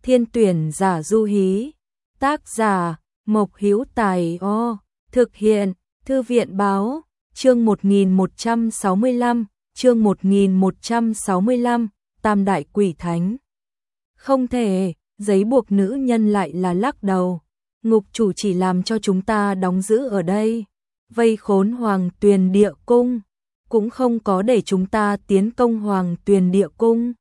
Thiên tuyển giả du hí. Tác giả Mộc Hữu Tài. Thực hiện Thư viện báo. Chương 1165, chương 1165, Tam đại quỷ thánh. Không thể, giấy buộc nữ nhân lại là lắc đầu. Ngục chủ chỉ làm cho chúng ta đóng giữ ở đây, vây khốn Hoàng Tuyền Địa Cung, cũng không có để chúng ta tiến công Hoàng Tuyền Địa Cung.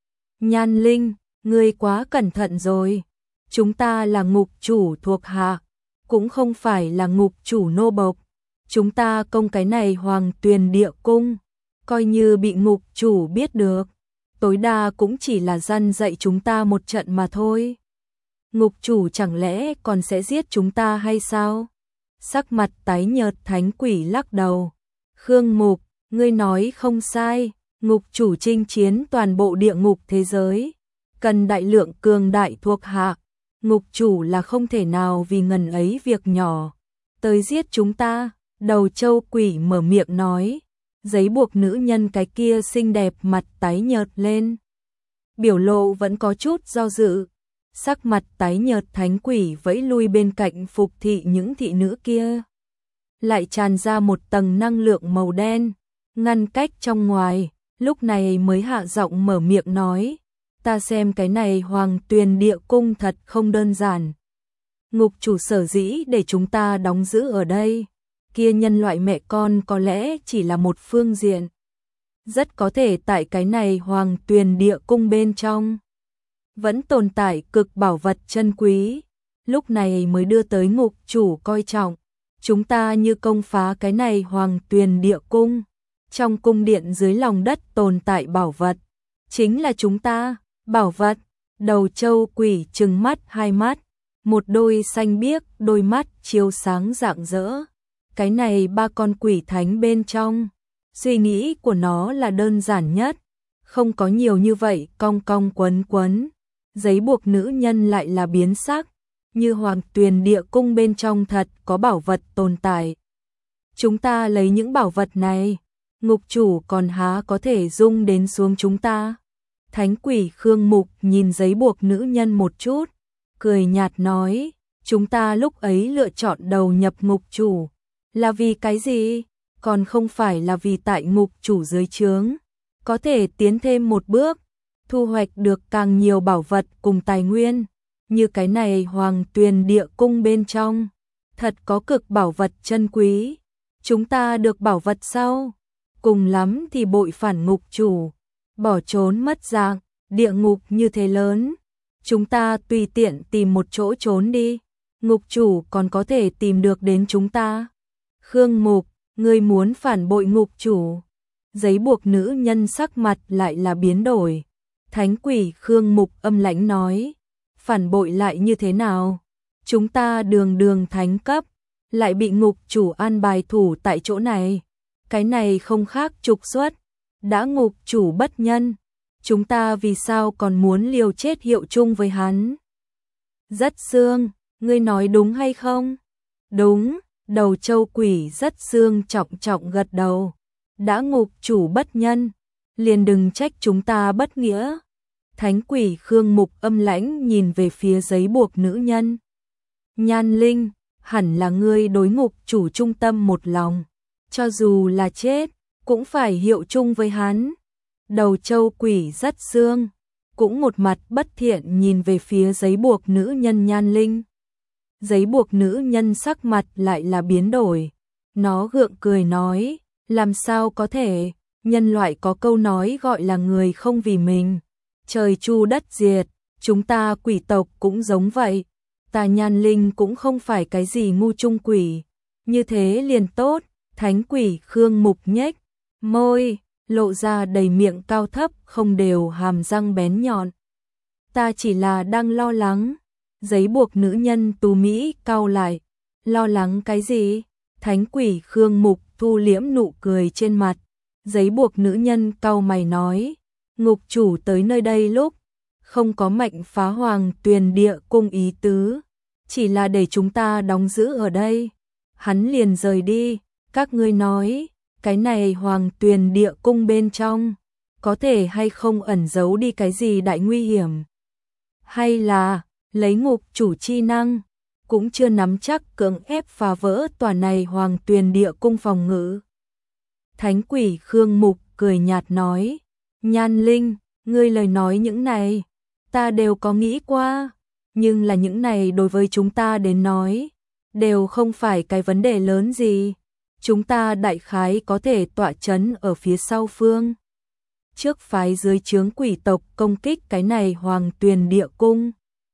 Nhan Linh, ngươi quá cẩn thận rồi. Chúng ta là ngục chủ thuộc hạ, cũng không phải là ngục chủ nô bộc. Chúng ta công cái này Hoàng Tuyền Địa Cung, coi như bị ngục chủ biết được, tối đa cũng chỉ là răn dạy chúng ta một trận mà thôi. Ngục chủ chẳng lẽ còn sẽ giết chúng ta hay sao? Sắc mặt tái nhợt thánh quỷ lắc đầu. Khương Mục, ngươi nói không sai, ngục chủ chinh chiến toàn bộ địa ngục thế giới, cần đại lượng cường đại thuộc hạ. Ngục chủ là không thể nào vì ngần ấy việc nhỏ tới giết chúng ta. Đầu châu quỷ mở miệng nói. Giấy buộc nữ nhân cái kia xinh đẹp mặt tái nhợt lên, biểu lộ vẫn có chút do dự. Sắc mặt tái nhợt thánh quỷ vẫy lui bên cạnh phục thị những thị nữ kia, lại tràn ra một tầng năng lượng màu đen, ngăn cách trong ngoài, lúc này mới hạ giọng mở miệng nói. Ta xem cái này Hoàng Tuyền Địa Cung thật không đơn giản. Ngục chủ sở dĩ để chúng ta đóng giữ ở đây, kia nhân loại mẹ con có lẽ chỉ là một phương diện. Rất có thể tại cái này Hoàng Tuyền Địa Cung bên trong vẫn tồn tại cực bảo vật chân quý, lúc này mới đưa tới ngục chủ coi trọng. Chúng ta như công phá cái này Hoàng Tuyền Địa Cung, trong cung điện dưới lòng đất tồn tại bảo vật, chính là chúng ta. Bảo vật? Đầu châu quỷ trừng mắt hai mắt, một đôi xanh biếc đôi mắt chiếu sáng rạng rỡ. Cái này ba con quỷ thánh bên trong, suy nghĩ của nó là đơn giản nhất, không có nhiều như vậy cong cong quấn quấn. Giấy buộc nữ nhân lại là biến sắc, như Hoàng Tuyền Địa Cung bên trong thật có bảo vật tồn tại. Chúng ta lấy những bảo vật này, ngục chủ còn há có thể dung đến xuống chúng ta. Thánh quỷ Khương Mục nhìn giấy buộc nữ nhân một chút, cười nhạt nói, chúng ta lúc ấy lựa chọn đầu nhập ngục chủ, là vì cái gì? Còn không phải là vì tại ngục chủ dưới trướng có thể tiến thêm một bước, thu hoạch được càng nhiều bảo vật cùng tài nguyên, như cái này Hoàng Tuyền Địa Cung bên trong, thật có cực bảo vật chân quý. Chúng ta được bảo vật sau, cùng lắm thì bội phản ngục chủ, bỏ trốn mất dạng. Địa ngục như thế lớn, chúng ta tùy tiện tìm một chỗ trốn đi, ngục chủ còn có thể tìm được đến chúng ta. Khương Mục, ngươi muốn phản bội ngục chủ? Giấy buộc nữ nhân sắc mặt lại là biến đổi. Thánh quỷ Khương Mục âm lãnh nói, phản bội lại như thế nào? Chúng ta đường đường thánh cấp, lại bị ngục chủ an bài thủ tại chỗ này, cái này không khác trục xuất. Đã ngục chủ bất nhân, chúng ta vì sao còn muốn liều chết hiệu chung với hắn? Rất xương, ngươi nói đúng hay không? Đúng. Đầu châu quỷ rất xương trọng trọng gật đầu. Đã ngục chủ bất nhân, liền đừng trách chúng ta bất nghĩa. Thánh quỷ Khương Mục âm lãnh nhìn về phía giấy buộc nữ nhân. Nhan Linh, hẳn là ngươi đối ngục chủ trung tâm một lòng, cho dù là chết cũng phải hiệu chung với hắn. Đầu châu quỷ rất xương, cũng một mặt bất thiện nhìn về phía giấy buộc nữ nhân Nhan Linh. Giấy buộc nữ nhân sắc mặt lại là biến đổi. Nó gượng cười nói, làm sao có thể, nhân loại có câu nói gọi là người không vì mình, trời chu đất diệt, chúng ta quỷ tộc cũng giống vậy. Ta Nhan Linh cũng không phải cái gì ngu trung quỷ, như thế liền tốt. Thánh quỷ Khương Mục nhếch môi, lộ ra đầy miệng cao thấp không đều hàm răng bén nhọn. Ta chỉ là đang lo lắng. Giấy buộc nữ nhân tú mỹ cau lại. Lo lắng cái gì? Thánh quỷ Khương Mục thu liễm nụ cười trên mặt. Giấy buộc nữ nhân cau mày nói, ngục chủ tới nơi đây lúc không có mệnh phá Hoàng Tuyền Địa Cung ý tứ, chỉ là để chúng ta đóng giữ ở đây. Hắn liền rời đi. Các ngươi nói, cái này Hoàng Tuyền Địa Cung bên trong có thể hay không ẩn giấu đi cái gì đại nguy hiểm? hay là lấy ngục chủ chi năng, cũng chưa nắm chắc cưỡng ép phá vỡ tòa này Hoàng Tuyền Địa Cung phòng ngự. Thánh quỷ Khương Mục cười nhạt nói, Nhan Linh, ngươi lời nói những này, ta đều có nghĩ qua, nhưng là những này đối với chúng ta đến nói, đều không phải cái vấn đề lớn gì. Chúng ta đại khái có thể tọa chấn ở phía sau phương. Trước phái dưới trướng quỷ tộc công kích cái này Hoàng Tuyền Địa Cung.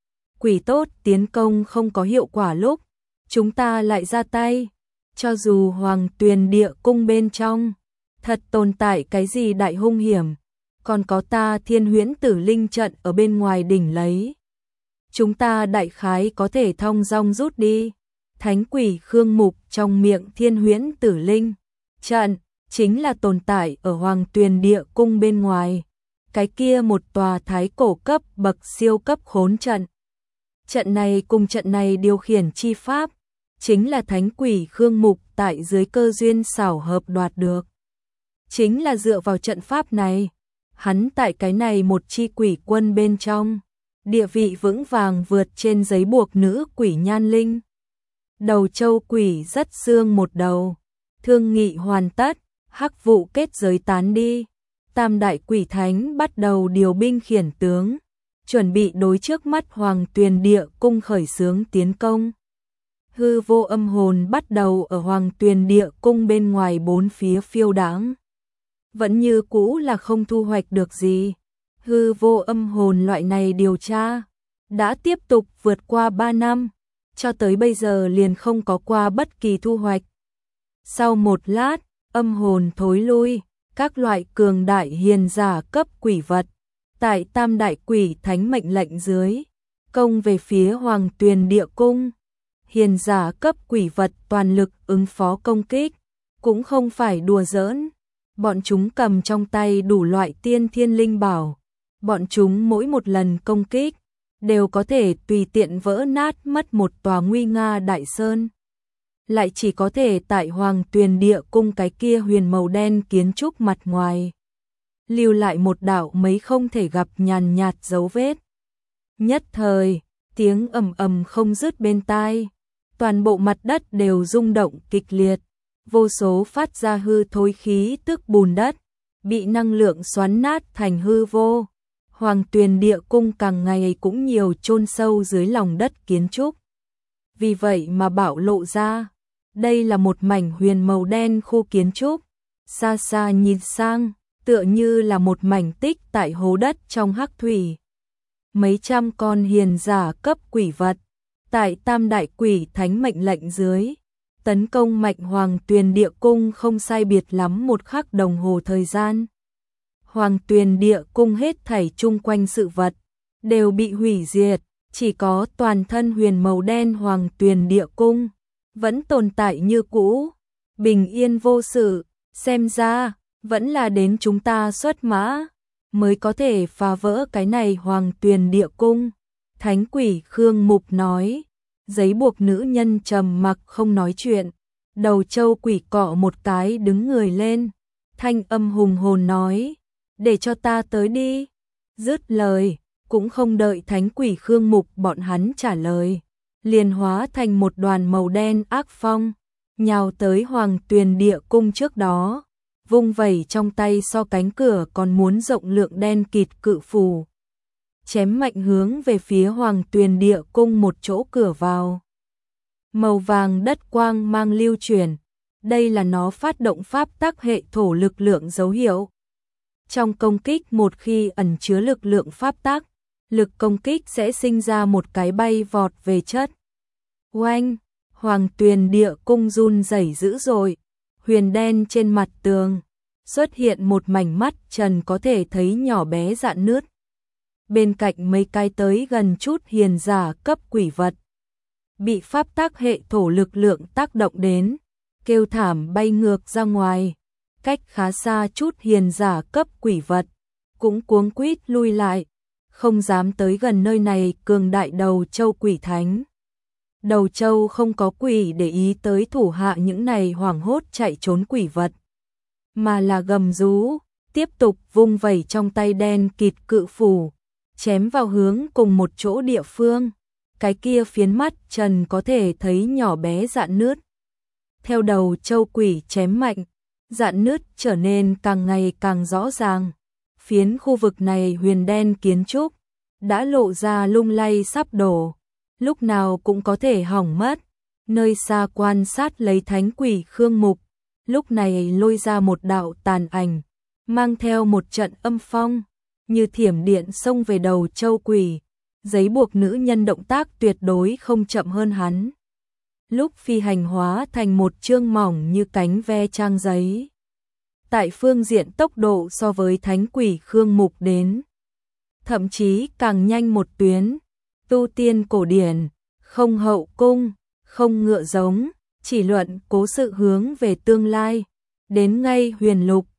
Quỷ tốt tiến công không có hiệu quả lúc, chúng ta lại ra tay. Cho dù Hoàng Tuyền Địa Cung bên trong thật tồn tại cái gì đại hung hiểm, còn có ta Thiên Huyễn Tử Linh trận ở bên ngoài đỉnh lấy. Chúng ta đại khái có thể thong dong rút đi. Thánh quỷ Khương Mục trong miệng Thiên Huyễn Tử Linh trận chính là tồn tại ở Hoàng Tuyền Địa Cung bên ngoài. Cái kia một tòa thái cổ cấp bậc siêu cấp khốn trận. Trận này cùng trận này điều khiển chi pháp, chính là thánh quỷ Khương Mục tại dưới cơ duyên xảo hợp đoạt được. Chính là dựa vào trận pháp này, hắn tại cái này một chi quỷ quân bên trong, địa vị vững vàng vượt trên giấy buộc nữ quỷ Nhan Linh. Đầu châu quỷ rất xương một đầu, thương nghị hoàn tất, hắc vụ kết giới tán đi, tam đại quỷ thánh bắt đầu điều binh khiển tướng, chuẩn bị đối trước mắt Hoàng Tuyền Địa Cung khởi xướng tiến công. Hư vô âm hồn bắt đầu ở Hoàng Tuyền Địa Cung bên ngoài bốn phía phiêu đãng. Vẫn như cũ là không thu hoạch được gì. Hư vô âm hồn loại này điều tra đã tiếp tục vượt qua 3 năm, cho tới bây giờ liền không có qua bất kỳ thu hoạch. Sau một lát, âm hồn thối lui, các loại cường đại hiền giả cấp quỷ vật, tại tam đại quỷ thánh mệnh lệnh dưới, công về phía Hoàng Tuyền Địa Cung. Hiền giả cấp quỷ vật toàn lực ứng phó công kích, cũng không phải đùa giỡn. Bọn chúng cầm trong tay đủ loại tiên thiên linh bảo. Bọn chúng mỗi một lần công kích, đều có thể tùy tiện vỡ nát mất một tòa nguy nga đại sơn. Lại chỉ có thể tại Hoàng Tuyền Địa Cung cái kia huyền màu đen kiến trúc mặt ngoài, lưu lại một đạo mấy không thể gặp nhàn nhạt dấu vết. Nhất thời, tiếng ầm ầm không dứt bên tai, toàn bộ mặt đất đều rung động kịch liệt, vô số phát ra hư thối khí tức bùn đất, bị năng lượng xoắn nát thành hư vô. Hoàng Tuyền Địa Cung càng ngày cũng nhiều chôn sâu dưới lòng đất kiến trúc. Vì vậy mà bảo lộ ra, đây là một mảnh huyền màu đen khu kiến trúc, xa xa nhìn sang, tựa như là một mảnh tích tại hố đất trong hắc thủy. Mấy trăm con hiền giả cấp quỷ vật, tại tam đại quỷ thánh mệnh lệnh dưới, tấn công mạnh Hoàng Tuyền Địa Cung không sai biệt lắm một khắc đồng hồ thời gian. Hoàng Tuyền Địa Cung hết thảy chung quanh sự vật đều bị hủy diệt, chỉ có toàn thân huyền màu đen Hoàng Tuyền Địa Cung vẫn tồn tại như cũ, bình yên vô sự. Xem ra vẫn là đến chúng ta xuất mã mới có thể phá vỡ cái này Hoàng Tuyền Địa Cung. Thánh quỷ Khương Mục nói. Giấy buộc nữ nhân trầm mặc không nói chuyện. Đầu châu quỷ cọ một cái đứng người lên, thanh âm hùng hồn nói, để cho ta tới đi. Dứt lời, cũng không đợi thánh quỷ Khương Mục bọn hắn trả lời, liền hóa thành một đoàn màu đen ác phong, nhào tới Hoàng Tuyền Địa Cung trước đó, vung vẩy trong tay so cánh cửa còn muốn rộng lượng đen kịt cự phù, chém mạnh hướng về phía Hoàng Tuyền Địa Cung một chỗ cửa vào. Màu vàng đất quang mang lưu chuyển, đây là nó phát động pháp tắc hệ thổ lực lượng dấu hiệu. Trong công kích một khi ẩn chứa lực lượng pháp tắc, lực công kích sẽ sinh ra một cái bay vọt về chất. Oanh, Hoàng Tuyền Địa Cung run rẩy dữ dội, huyền đen trên mặt tường xuất hiện một mảnh mắt trần có thể thấy nhỏ bé rạn nứt. Bên cạnh mấy cái tới gần chút hiền giả cấp quỷ vật, bị pháp tắc hệ thổ lực lượng tác động đến, kêu thảm bay ngược ra ngoài. Cách khá xa chút hiền giả cấp quỷ vật, cũng cuống quýt lui lại, không dám tới gần nơi này cường đại đầu châu quỷ thánh. Đầu châu không có quỷ để ý tới thủ hạ những này hoảng hốt chạy trốn quỷ vật, mà là gầm rú, tiếp tục vung vẩy trong tay đen kịt cự phủ, chém vào hướng cùng một chỗ địa phương. Cái kia phiến mắt Trần có thể thấy nhỏ bé rạn nứt. Theo đầu châu quỷ chém mạnh, rạn nứt trở nên càng ngày càng rõ ràng. Phiến khu vực này huyền đen kiến trúc, đã lộ ra lung lay sắp đổ, lúc nào cũng có thể hỏng mất. Nơi xa quan sát lấy thánh quỷ Khương Mục, lúc này lôi ra một đạo tàn ảnh, mang theo một trận âm phong, như thiểm điện xông về đầu châu quỷ, giấy buộc nữ nhân động tác tuyệt đối không chậm hơn hắn. Lúc phi hành hóa thành một chương mỏng như cánh ve trang giấy. Tại phương diện tốc độ so với thánh quỷ Khương Mục đến, thậm chí càng nhanh một tuyến. Tu tiên cổ điển, không hậu cung, không ngựa giống, chỉ luận cố sự hướng về tương lai. Đến ngay huyền lục,